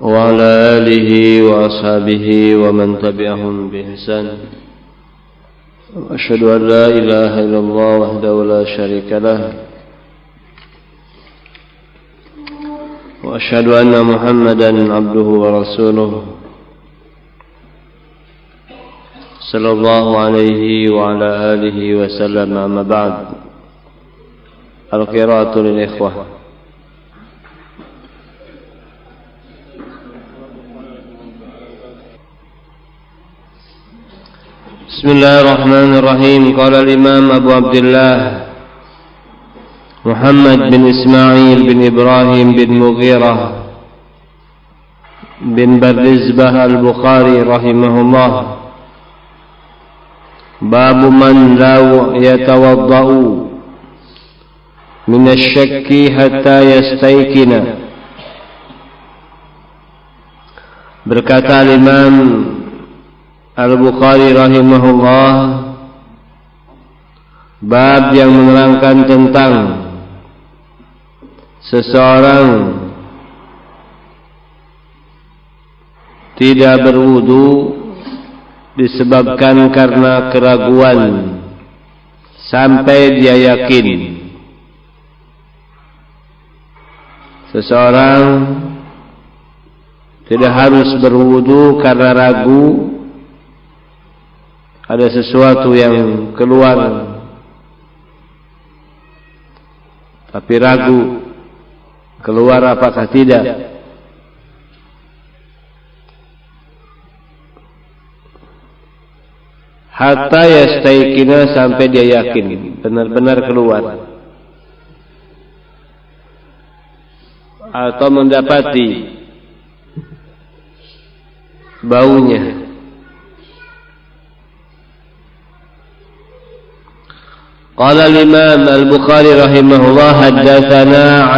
وعلى آله وأصحابه ومن تبعهم بإحسان. أشهد أن لا إله إلا الله وحده لا شريك له وأشهد أن محمدا عبده ورسوله صلى الله عليه وعلى آله وسلم. أما بعد. القراءة للإخوة. بسم الله الرحمن الرحيم. قال الإمام أبو عبد الله محمد بن إسماعيل بن إبراهيم بن مغيرة بن بردزبة البخاري رحمه الله: باب من لا يتوضأ من الشك حتى يستيقن. Berkata Imam Al-Bukhari rahimahullah, bab yang menerangkan tentang seseorang tidak berwudu disebabkan karena keraguan sampai dia yakin. Seseorang tidak harus berwudu karena ragu ada sesuatu yang keluar, tapi ragu keluar apakah tidak. Hatta yastaikina, sampai dia yakin benar-benar keluar atau mendapati baunya. Qala al-Imam Al-Bukhari rahimahullah, haddatsana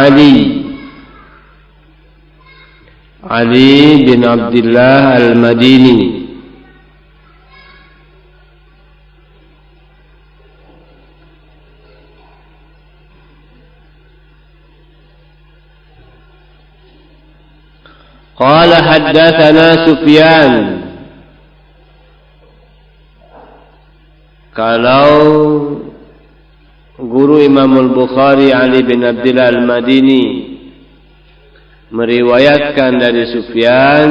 Ali bin Abdullah Al-Madini qala haddatsana Sufyan. Kalau guru Imam Al-Bukhari Ali bin Abdullah Al-Madini meriwayatkan dari Sufyan,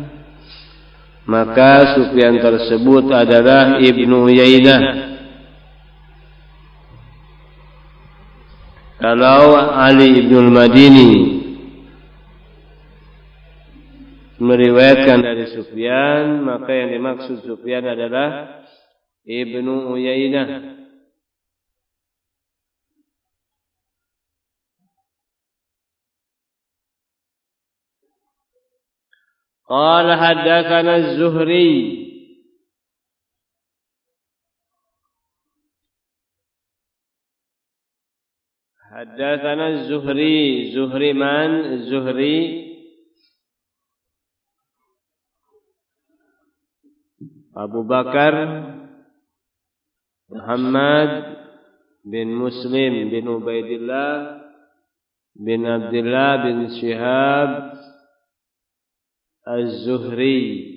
maka Sufyan tersebut adalah Ibnu Uyainah. Kalau Ali bin Al-Madini meriwayatkan dari Sufyan, maka yang dimaksud Sufyan adalah Ibnu Uyainah. قال حدثنا الزهري زهري من الزهري Abu Bakar Muhammad bin Muslim bin Ubaidillah bin Abdullah bin Syihab Az-Zuhri.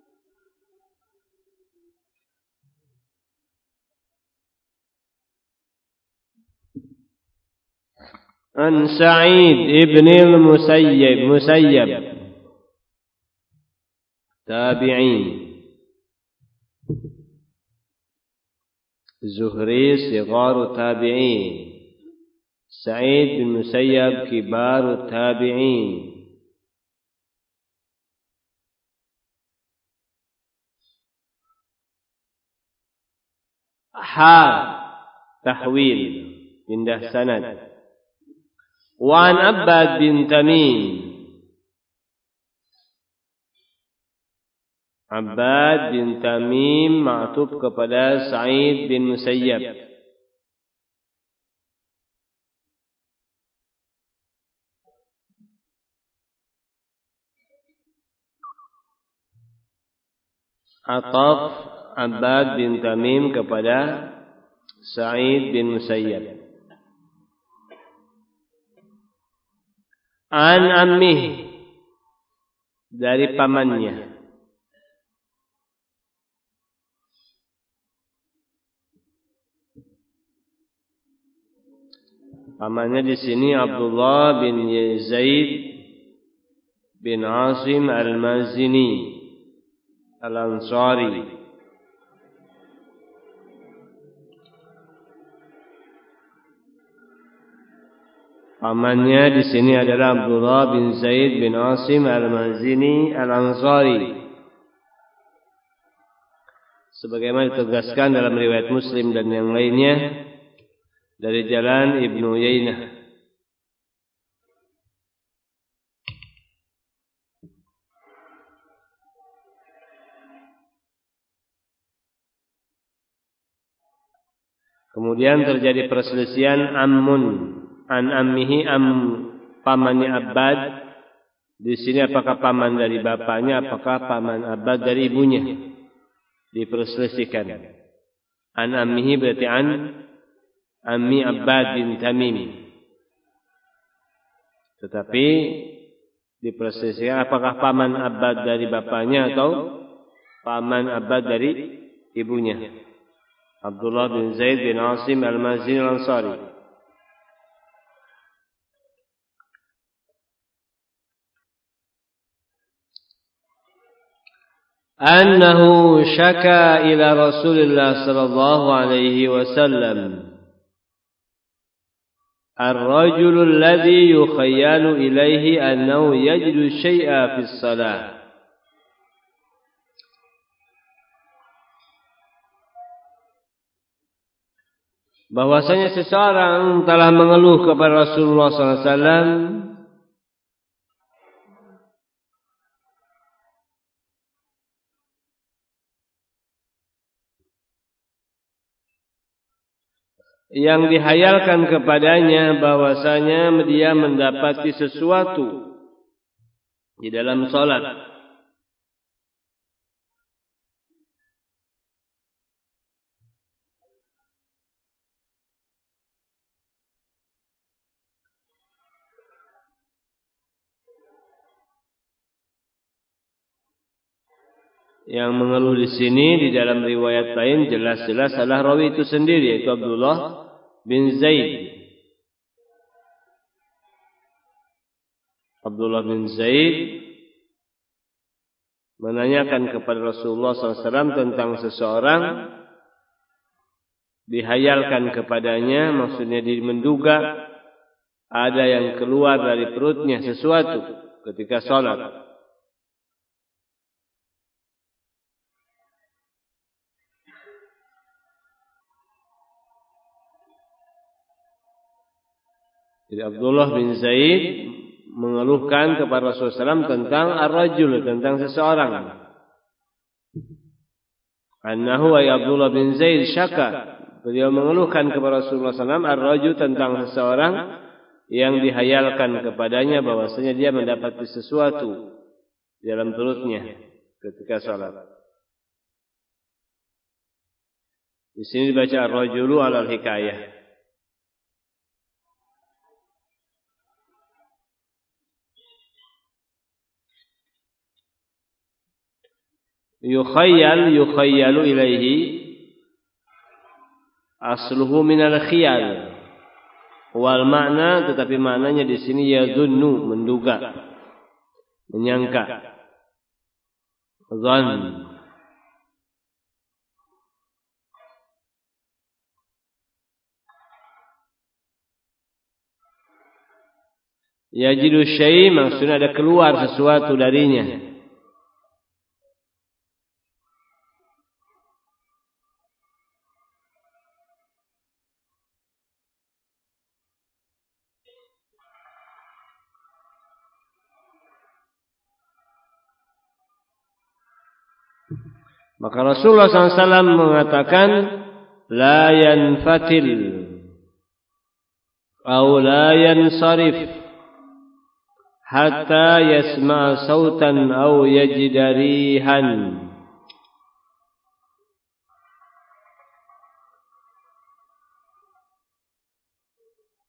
An Sa'id ibn al-Musayyab tabi'in. Zuhri sigaru tabi'in, Sa'id bin Musayyab kibaru tabi'in. Tahwil, pindah sanad. Wa an Abbad bin Tamim. Abbad bin Tamim ma'tuf kepada Sa'id bin Musayyab. Ataf Abbad bin Tamim kepada Sa'id bin Musayyab. An ammih, dari pamannya. Pamannya di sini Abdullah bin Zaid bin Asim al-Mazini al-Ansari. Pamannya di sini adalah Abdullah bin Zaid bin Asim al-Mazini al-Ansari. Sebagaimana ditegaskan dalam riwayat Muslim dan yang lainnya dari jalan Ibnu Uyainah. Kemudian terjadi perselisihan ammun an ammihi pamannya Abbad. Di sini apakah paman dari bapaknya, apakah paman Abbad dari ibunya? Diperselisihkan. An ammihi berarti an ammi Abbad bin Tamim. Tetapi diperselisihkan apakah paman Abbad dari bapaknya atau paman Abbad dari ibunya. Abdullah bin Zaid bin Asim al-Mazini al-Ansari. Annahu syaka ila Rasulillah sallallahu alaihi wasallam الرجل الذي يخيل إليه أنه يجد شيئا في الصلاة. Bahwasanya seseorang telah mengeluh kepada Rasulullah SAW yang dihayalkan kepadanya bahwasanya dia mendapati sesuatu di dalam salat. Yang mengeluh di sini di dalam riwayat lain jelas-jelas adalah rawi itu sendiri, yaitu Abdullah bin Zaid. Abdullah bin Zaid menanyakan kepada Rasulullah SAW tentang seseorang, dihayalkan kepadanya, maksudnya dia menduga ada yang keluar dari perutnya sesuatu ketika sholat. Jadi Abdullah bin Zaid mengeluhkan kepada Rasulullah SAW tentang ar-rajul, tentang seseorang. Annahu ay Abdullah bin Zaid syaka. Beliau mengeluhkan kepada Rasulullah SAW ar-rajul, tentang seseorang yang dihayalkan kepadanya bahwasanya dia mendapati sesuatu di dalam perutnya ketika salat. Di sini dibaca ar-rajulu alal hikayah. Yukhayyalu ilaihi asluhu minal khiyal wal makna, tetapi maknanya di sini yadhunnu, menduga, menyangka, dzan. Yajidu syai' maksudnya ada keluar sesuatu darinya. Maka Rasulullah SAW mengatakan la yanfatil atau la yansarif hatta yasma' sautan atau yajida rihan.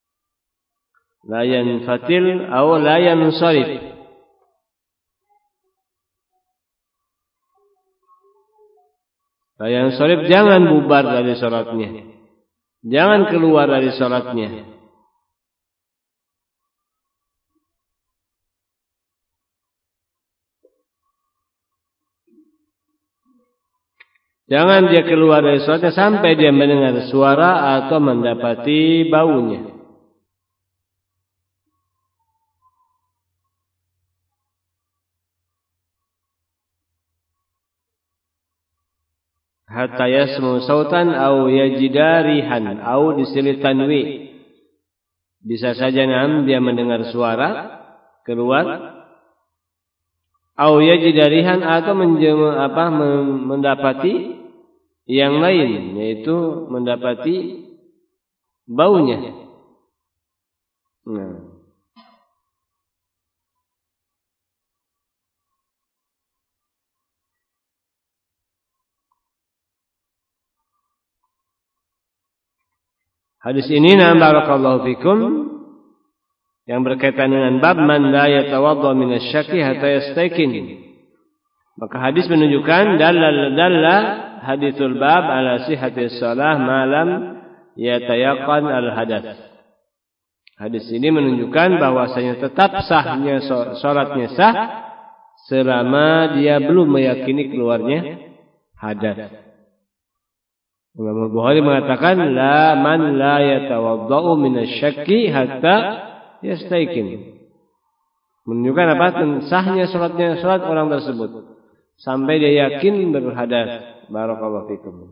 La yanfatil atau la yansarif. Yang sholib jangan bubar dari sholatnya, jangan keluar dari sholatnya. Jangan dia keluar dari sholatnya sampai dia mendengar suara atau mendapati baunya. Hatta yasmu sautan au yajidarihan au disilit tanwi. Bisa saja dia mendengar suara keluar, au yajidarihan atau mendapati yang lain, yaitu mendapati baunya. Nah. Hadis ini barakallahu fikum yang berkaitan dengan bab man la yatawadda min asy-syakki hatta yastayqin. Maka hadis menunjukkan dalla hadisul bab ala sihhatis shalah malam yatayaqqan al-hadats. Hadis ini menunjukkan bahwasanya tetap sahnya salatnya sah selama dia belum meyakini keluarnya hadas. Imam Bukhari mengatakan la man la yatawaddau minasy-syakki hatta yastayqin. Menunjukkan apa? Sahnya salat orang tersebut sampai dia yakin berhadas. Barakallahu fikum.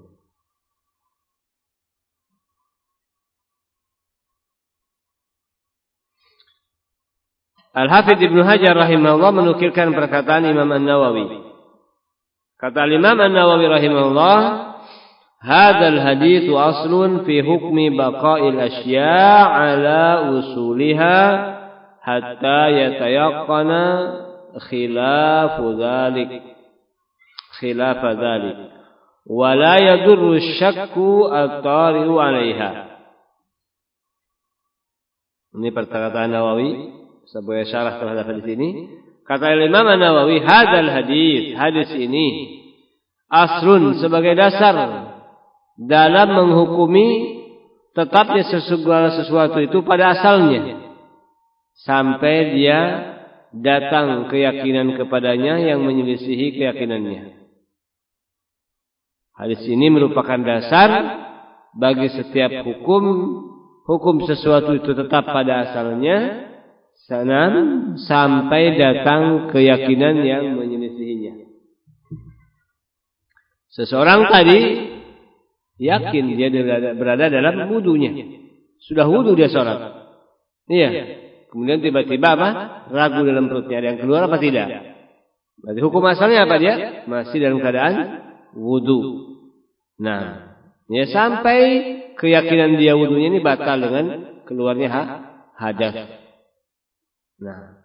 Al-Hafidz Ibnu Hajar rahimahullah menukilkan perkataan Imam An-Nawawi. Kata Imam An-Nawawi rahimahullah, hadzal hadits aslun fi hukmi baqa'il asya' ala usuliha hatta yatayaqqana khilafa dzalik wa la yadurru asy-syakku at-tari'u 'alaiha. Ini perkataan Nawawi sebagai syarah terhadap hadis ini. Kata Imam An-Nawawi, hadzal hadis ini aslun sebagai dasar dalam menghukumi tetapnya segala sesuatu itu pada asalnya sampai dia datang keyakinan kepadanya yang menyelisihi keyakinannya. Hadis ini merupakan dasar bagi setiap hukum sesuatu itu tetap pada asalnya sampai datang keyakinan yang menyelisihinya. Seseorang tadi yakin dia berada dalam wudunya. Sudah wudu dia sholat. Iya. Kemudian tiba-tiba ragu dalam perutnya. Ada yang keluar apa tidak? Berarti hukum asalnya apa dia? Masih dalam keadaan wudu. Nah, ya sampai keyakinan dia wudunya ini batal dengan keluarnya hadas. Nah.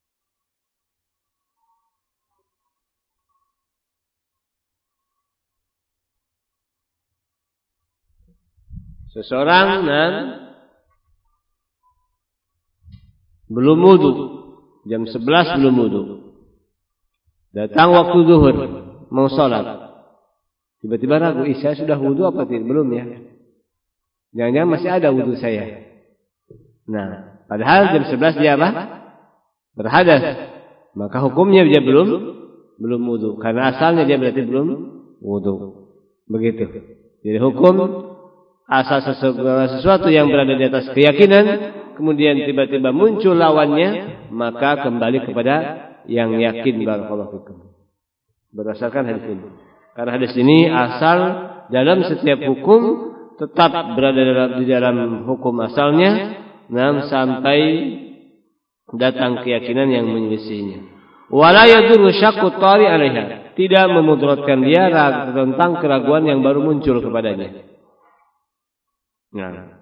Seseorang belum wudu, jam 11 belum wudu. Datang waktu zuhur, mau sholat. Tiba-tiba ragu, saya sudah wudu apa tidak? Belum ya. Jangan-jangan masih ada wudu saya. Nah, padahal jam 11 dia berhadas. Maka hukumnya dia belum wudu. Karena asalnya dia berarti belum wudu. Begitu. Jadi hukum asal segala sesuatu yang berada di atas keyakinan, kemudian tiba-tiba muncul lawannya, maka kembali kepada yang yakin. Barakallahu fikum. Berdasarkan hadis ini. Karena hadis ini asal dalam setiap hukum tetap berada di dalam hukum asalnya, sampai datang keyakinan yang menyelisihinya. Wala yadurru syakku tari 'alaiha. Tidak memudaratkan dia tentang keraguan yang baru muncul kepadanya. Nah.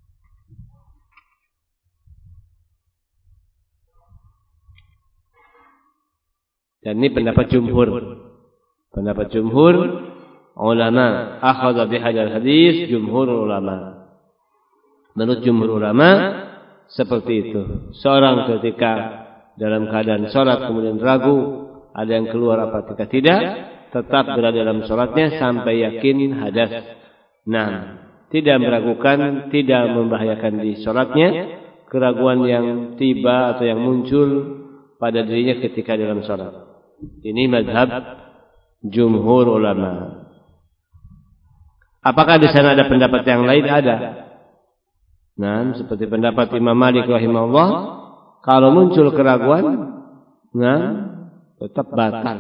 Dan ini pendapat jumhur. Pendapat jumhur ulama, akhadha bihadzal hadis jumhur ulama. Menurut jumhur ulama seperti itu. Seorang ketika dalam keadaan salat kemudian ragu ada yang keluar apa tidak, tetap berada dalam sholatnya sampai yakin hadas. Nah, tidak meragukan, tidak membahayakan di sholatnya keraguan yang tiba atau yang muncul pada dirinya ketika dalam sholat. Ini mazhab jumhur ulama. Apakah di sana ada pendapat yang lain? Ada. Nah, seperti pendapat Imam Malik rahimahullah, kalau muncul keraguan, nah, tetap batal.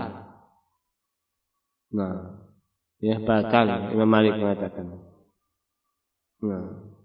Nah, ya batal. Imam Malik mengatakan. Nah.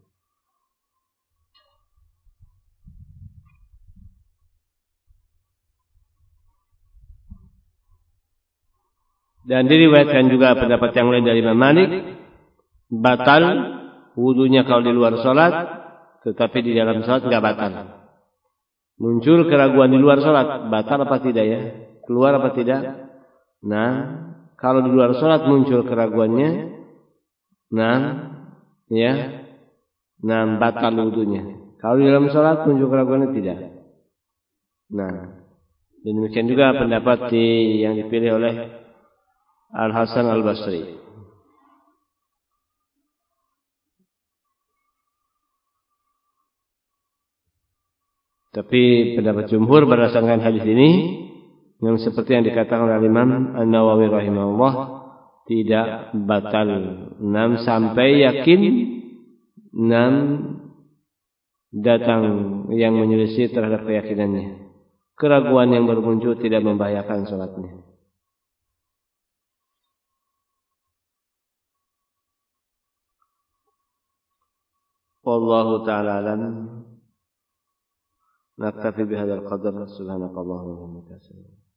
Dan diriwayatkan juga pendapat yang lain dari Imam Malik, batal wudunya kalau di luar sholat, tetapi di dalam sholat enggak batal. Muncul keraguan di luar sholat, batal apa tidak ya? Keluar apa tidak? Nah, kalau di luar sholat muncul keraguannya, nah, ya, nah batal wudunya. Kalau di dalam sholat muncul keraguannya tidak. Nah, dan demikian juga pendapat yang dipilih oleh Al-Hasan Al-Basri. Tapi pendapat jumhur berdasarkan hadis ini, yang seperti yang dikatakan oleh Imam An-Nawawi rahimahullah, tidak batal. 6 sampai yakin 6 datang yang menyelisih terhadap keyakinannya. Keraguan yang baru muncul tidak membahayakan salatnya. Wallahu ta'ala alam. Naktafi bihadzal qadar. Subhanakallahumma wa bihamdika.